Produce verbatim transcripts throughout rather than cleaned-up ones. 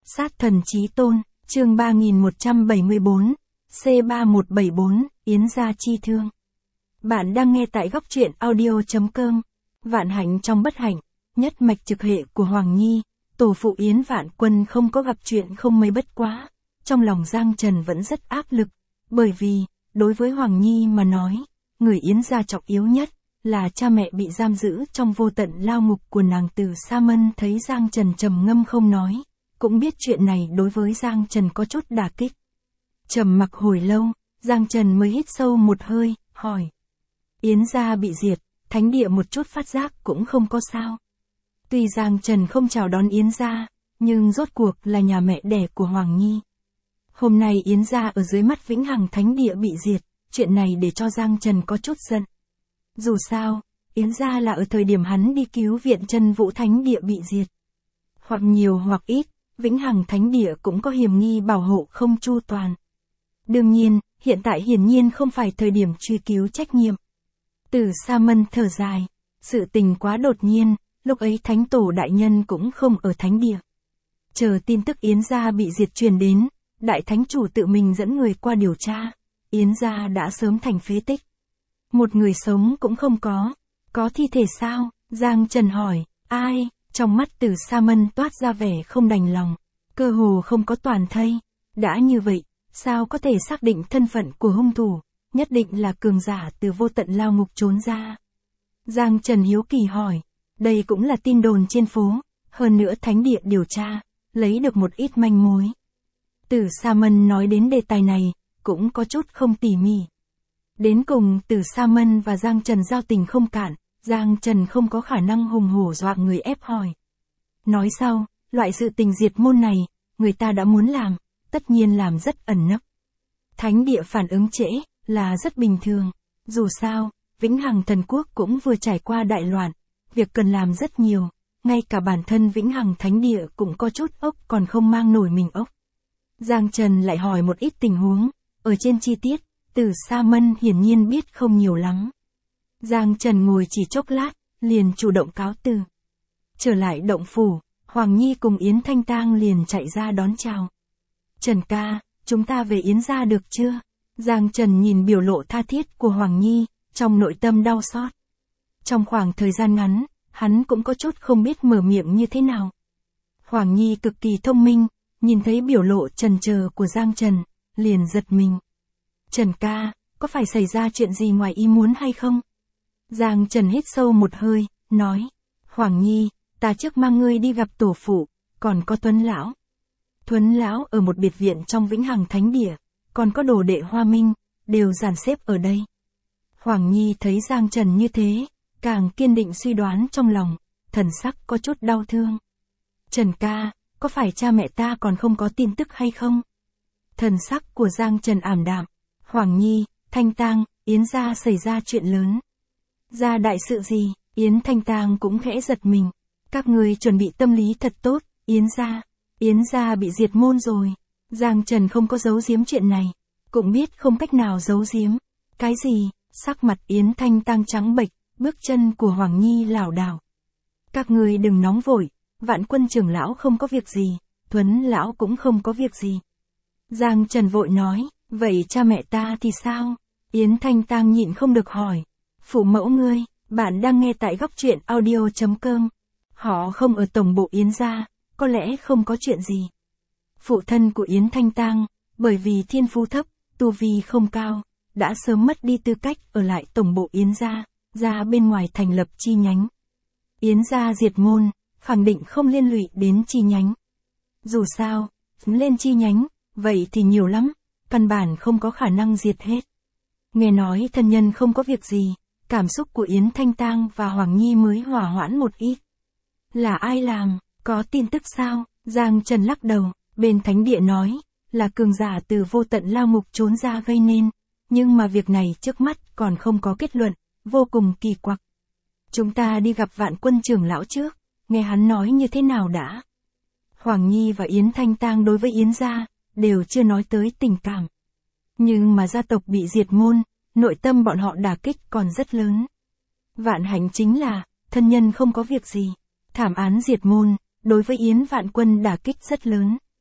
Sát thần chí tôn, chương ba nghìn một trăm bảy mươi bốn, C ba một bảy bốn, Yến gia chi thương. Bạn đang nghe tại góc truyện audio.com. Vạn hạnh trong bất hạnh, nhất mạch trực hệ của Hoàng Nhi, tổ phụ Yến Vạn Quân không có gặp chuyện không mấy bất quá. Trong lòng Giang Trần vẫn rất áp lực, bởi vì, đối với Hoàng Nhi mà nói, người Yến gia trọng yếu nhất, là cha mẹ bị giam giữ trong vô tận lao ngục của nàng Từ Sa Mân. Thấy Giang Trần trầm ngâm không nói, cũng biết chuyện này đối với Giang Trần có chút đả kích. Trầm mặc hồi lâu, Giang Trần mới hít sâu một hơi, hỏi. Yến gia bị diệt, thánh địa một chút phát giác cũng không có sao. Tuy Giang Trần không chào đón Yến gia, nhưng rốt cuộc là nhà mẹ đẻ của Hoàng Nhi. Hôm nay Yến gia ở dưới mắt Vĩnh Hằng thánh địa bị diệt, chuyện này để cho Giang Trần có chút giận. Dù sao, Yến gia là ở thời điểm hắn đi cứu viện Chân Vũ thánh địa bị diệt. Hoặc nhiều hoặc ít, Vĩnh Hằng thánh địa cũng có hiểm nghi bảo hộ không chu toàn. Đương nhiên, hiện tại hiển nhiên không phải thời điểm truy cứu trách nhiệm. Từ Sa Mân thở dài, sự tình quá đột nhiên, lúc ấy thánh tổ đại nhân cũng không ở thánh địa. Chờ tin tức Yến gia bị diệt truyền đến, đại thánh chủ tự mình dẫn người qua điều tra, Yến gia đã sớm thành phế tích. Một người sống cũng không có, có thi thể sao? Giang Trần hỏi, ai? Trong mắt Từ Sa Mân toát ra vẻ không đành lòng, cơ hồ không có toàn thây. Đã như vậy, sao có thể xác định thân phận của hung thủ, nhất định là cường giả từ vô tận lao ngục trốn ra. Giang Trần hiếu kỳ hỏi, đây cũng là tin đồn trên phố, hơn nữa thánh địa điều tra, lấy được một ít manh mối. Từ Sa Mân nói đến đề tài này, cũng có chút không tỉ mỉ. Đến cùng Từ Sa Mân và Giang Trần giao tình không cạn, Giang Trần không có khả năng hùng hổ dọa người ép hỏi. Nói sau, loại sự tình diệt môn này, người ta đã muốn làm, tất nhiên làm rất ẩn nấp. Thánh địa phản ứng trễ, là rất bình thường. Dù sao, Vĩnh Hằng thần quốc cũng vừa trải qua đại loạn, việc cần làm rất nhiều, ngay cả bản thân Vĩnh Hằng thánh địa cũng có chút ốc còn không mang nổi mình ốc. Giang Trần lại hỏi một ít tình huống, ở trên chi tiết, Từ Sa Mân hiển nhiên biết không nhiều lắm. Giang Trần ngồi chỉ chốc lát, liền chủ động cáo từ. Trở lại động phủ, Hoàng Nhi cùng Yến Thanh Tang liền chạy ra đón chào. Trần ca, chúng ta về Yến gia được chưa? Giang Trần nhìn biểu lộ tha thiết của Hoàng Nhi, trong nội tâm đau xót. Trong khoảng thời gian ngắn, hắn cũng có chút không biết mở miệng như thế nào. Hoàng Nhi cực kỳ thông minh, nhìn thấy biểu lộ chần chờ của Giang Trần, liền giật mình. Trần ca, có phải xảy ra chuyện gì ngoài ý muốn hay không? Giang Trần hít sâu một hơi, nói. Hoàng Nhi, ta trước mang ngươi đi gặp tổ phụ, còn có Tuấn lão. Tuấn lão ở một biệt viện trong Vĩnh Hằng thánh địa, còn có đồ đệ Hoa Minh, đều dàn xếp ở đây. Hoàng Nhi thấy Giang Trần như thế, càng kiên định suy đoán trong lòng, thần sắc có chút đau thương. Trần ca, có phải cha mẹ ta còn không có tin tức hay không? Thần sắc của Giang Trần ảm đạm. Hoàng Nhi, Thanh Tang, Yến gia xảy ra chuyện lớn. Ra đại sự gì? Yến Thanh Tang cũng khẽ giật mình. Các người chuẩn bị tâm lý thật tốt, Yến gia. Yến gia bị diệt môn rồi. Giang Trần không có giấu giếm chuyện này, cũng biết không cách nào giấu giếm. Cái gì? Sắc mặt Yến Thanh Tang trắng bệch, bước chân của Hoàng Nhi lảo đảo. Các người đừng nóng vội, Vạn Quân trưởng lão không có việc gì, Tuấn lão cũng không có việc gì. Giang Trần vội nói, vậy cha mẹ ta thì sao? Yến Thanh Tang nhịn không được hỏi. Phụ mẫu ngươi, bạn đang nghe tại góc truyện audio.com. Họ không ở tổng bộ Yến gia, có lẽ không có chuyện gì. Phụ thân của Yến Thanh Tang, bởi vì thiên phú thấp, tu vi không cao, đã sớm mất đi tư cách ở lại tổng bộ Yến gia, ra bên ngoài thành lập chi nhánh. Yến gia diệt môn, khẳng định không liên lụy đến chi nhánh. Dù sao, lên chi nhánh, vậy thì nhiều lắm, căn bản không có khả năng diệt hết. Nghe nói thân nhân không có việc gì, cảm xúc của Yến Thanh Tang và Hoàng Nhi mới hòa hoãn một ít. Là ai làm, có tin tức sao? Giang Trần lắc đầu, bên thánh địa nói, là cường giả từ vô tận lao ngục trốn ra gây nên, nhưng mà việc này trước mắt còn không có kết luận, vô cùng kỳ quặc. Chúng ta đi gặp Vạn Quân trưởng lão trước, nghe hắn nói như thế nào đã. Hoàng Nhi và Yến Thanh Tang đối với Yến gia, đều chưa nói tới tình cảm. Nhưng mà gia tộc bị diệt môn, nội tâm bọn họ đả kích còn rất lớn. Vạn hạnh chính là, thân nhân không có việc gì. Thảm án diệt môn, đối với Yến Vạn Quân đả kích rất lớn.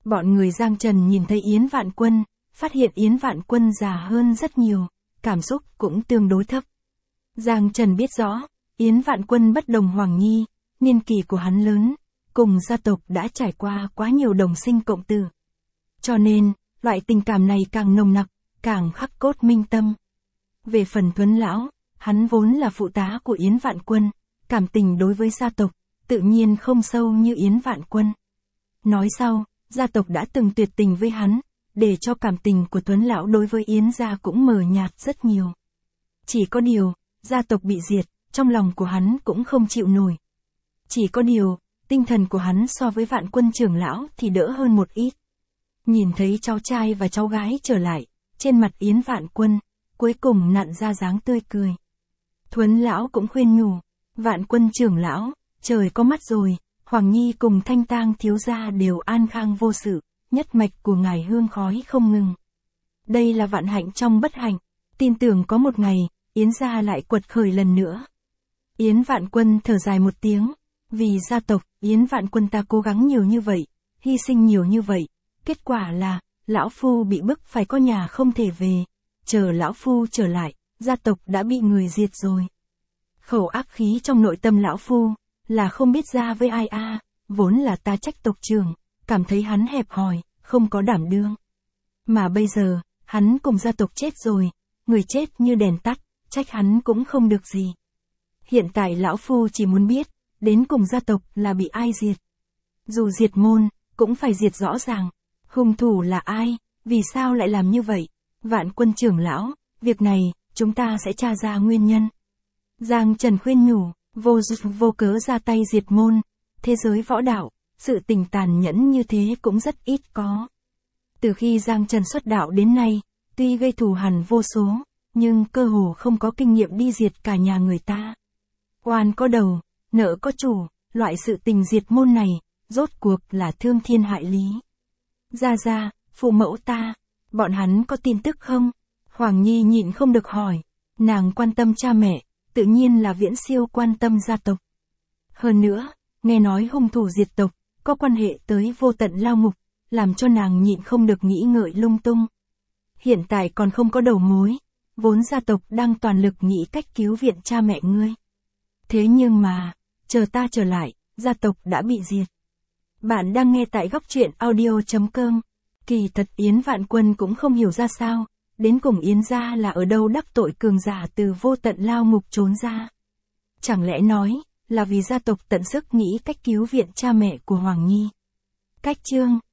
Bọn người Giang Trần nhìn thấy Yến Vạn Quân, phát hiện Yến Vạn Quân già hơn rất nhiều, cảm xúc cũng tương đối thấp. Giang Trần biết rõ, Yến Vạn Quân bất đồng Hoàng Nhi, niên kỷ của hắn lớn, cùng gia tộc đã trải qua quá nhiều đồng sinh cộng tử. Cho nên, loại tình cảm này càng nồng nặc, càng khắc cốt minh tâm. Về phần Thuấn lão, hắn vốn là phụ tá của Yến Vạn Quân, cảm tình đối với gia tộc, tự nhiên không sâu như Yến Vạn Quân. Nói sau, gia tộc đã từng tuyệt tình với hắn, để cho cảm tình của Thuấn lão đối với Yến gia cũng mờ nhạt rất nhiều. Chỉ có điều, gia tộc bị diệt, trong lòng của hắn cũng không chịu nổi. Chỉ có điều, tinh thần của hắn so với Vạn Quân trưởng lão thì đỡ hơn một ít. Nhìn thấy cháu trai và cháu gái trở lại, trên mặt Yến Vạn Quân, cuối cùng nặn ra dáng tươi cười. Thuấn lão cũng khuyên nhủ, Vạn Quân trưởng lão, trời có mắt rồi, Hoàng Nhi cùng Thanh Tang thiếu gia đều an khang vô sự, nhất mạch của ngài hương khói không ngừng. Đây là vạn hạnh trong bất hạnh, tin tưởng có một ngày, Yến gia lại quật khởi lần nữa. Yến Vạn Quân thở dài một tiếng, vì gia tộc, Yến Vạn Quân ta cố gắng nhiều như vậy, hy sinh nhiều như vậy, kết quả là, lão phu bị bức phải có nhà không thể về, chờ lão phu trở lại, gia tộc đã bị người diệt rồi. Khẩu ác khí trong nội tâm lão phu, là không biết ra với ai a, vốn là ta trách tộc trưởng, cảm thấy hắn hẹp hòi, không có đảm đương. Mà bây giờ, hắn cùng gia tộc chết rồi, người chết như đèn tắt, trách hắn cũng không được gì. Hiện tại lão phu chỉ muốn biết, đến cùng gia tộc là bị ai diệt. Dù diệt môn, cũng phải diệt rõ ràng. Hung thủ là ai, vì sao lại làm như vậy? Vạn Quân trưởng lão, việc này, chúng ta sẽ tra ra nguyên nhân. Giang Trần khuyên nhủ, vô duyên vô cớ ra tay diệt môn, thế giới võ đạo, sự tình tàn nhẫn như thế cũng rất ít có. Từ khi Giang Trần xuất đạo đến nay, tuy gây thù hằn vô số, nhưng cơ hồ không có kinh nghiệm đi diệt cả nhà người ta. Oan có đầu, nợ có chủ, loại sự tình diệt môn này, rốt cuộc là thương thiên hại lý. Gia gia, phụ mẫu ta, bọn hắn có tin tức không? Hoàng Nhi nhịn không được hỏi, nàng quan tâm cha mẹ, tự nhiên là viễn siêu quan tâm gia tộc. Hơn nữa, nghe nói hung thủ diệt tộc, có quan hệ tới vô tận lao ngục, làm cho nàng nhịn không được nghĩ ngợi lung tung. Hiện tại còn không có đầu mối, vốn gia tộc đang toàn lực nghĩ cách cứu viện cha mẹ ngươi. Thế nhưng mà, chờ ta trở lại, gia tộc đã bị diệt. Bạn đang nghe tại góc truyện audio chấm com. Kỳ thật Yến Vạn Quân cũng không hiểu ra sao, đến cùng Yến gia là ở đâu đắc tội cường giả từ vô tận lao ngục trốn ra. Chẳng lẽ nói, là vì gia tộc tận sức nghĩ cách cứu viện cha mẹ của Hoàng Nhi. Cách chương